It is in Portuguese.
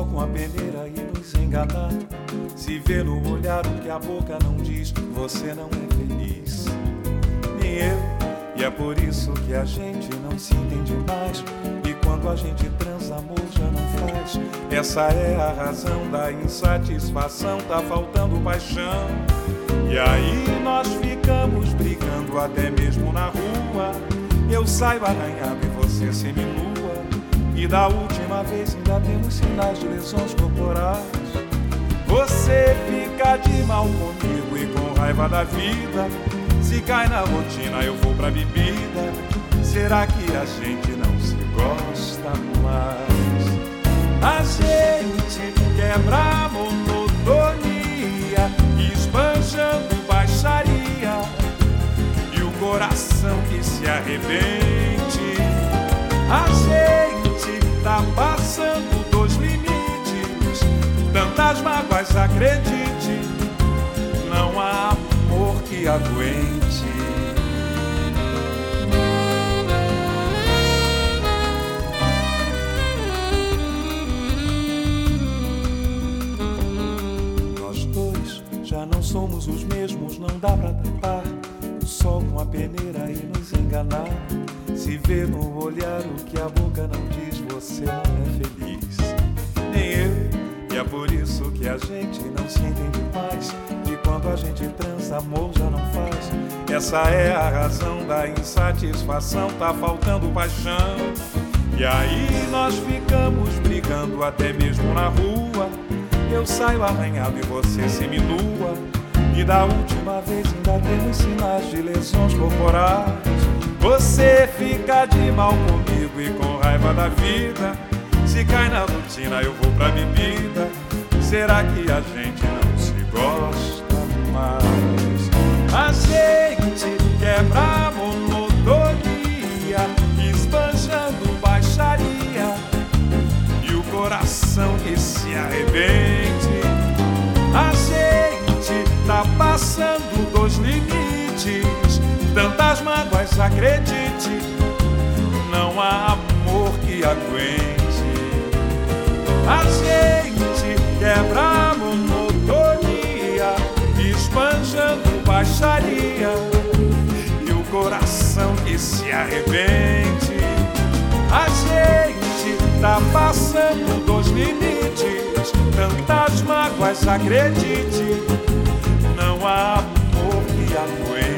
com a peneira e nos enganar. Se vê no olhar o que a boca não diz, você não é feliz, nem eu. E é por isso que a gente não se entende mais. E quando a gente transa, amor já não faz. Essa é a razão da insatisfação, tá faltando paixão. E aí nós ficamos brigando até mesmo na rua. Eu saio arranhado e você seminua. E da última vez ainda temos sinais de lesões corporais. Você fica de mal comigo e com raiva da vida. Se cai na rotina eu vou pra bebida. Será que a gente não se gosta mais? A gente quebra a monotonia, esbanjando baixaria. E o coração que se arrebente. A gente tá passando dos limites. Tantas mágoas, acredite, não há amor que aguente. Nós dois já não somos os mesmos, não dá pra tapar o sol com a peneira e nos enganar. Se vê no olhar o que a boca não diz, você não é feliz, nem eu. E é por isso que a gente não se entende mais. E quando a gente transa, amor já não faz. Essa é a razão da insatisfação, tá faltando paixão. E aí nós ficamos brigando até mesmo na rua. Eu saio arranhado e você seminua. E da última vez ainda temos sinais de lesões corporais. Você fica de mal comigo e com raiva da vida. Se cai na rotina eu vou pra bebida. Será que a gente não se gosta mais? A gente quebra a monotonia, esbanjando baixaria. E o coração que se arrebente. A gente tá passando dos limites. Tantas mágoas, acredite, não há amor que aguente. A gente quebra a monotonia, esbanjando baixaria. E o coração que se arrebente. A gente tá passando dos limites. Tantas mágoas, acredite, não há amor que aguente.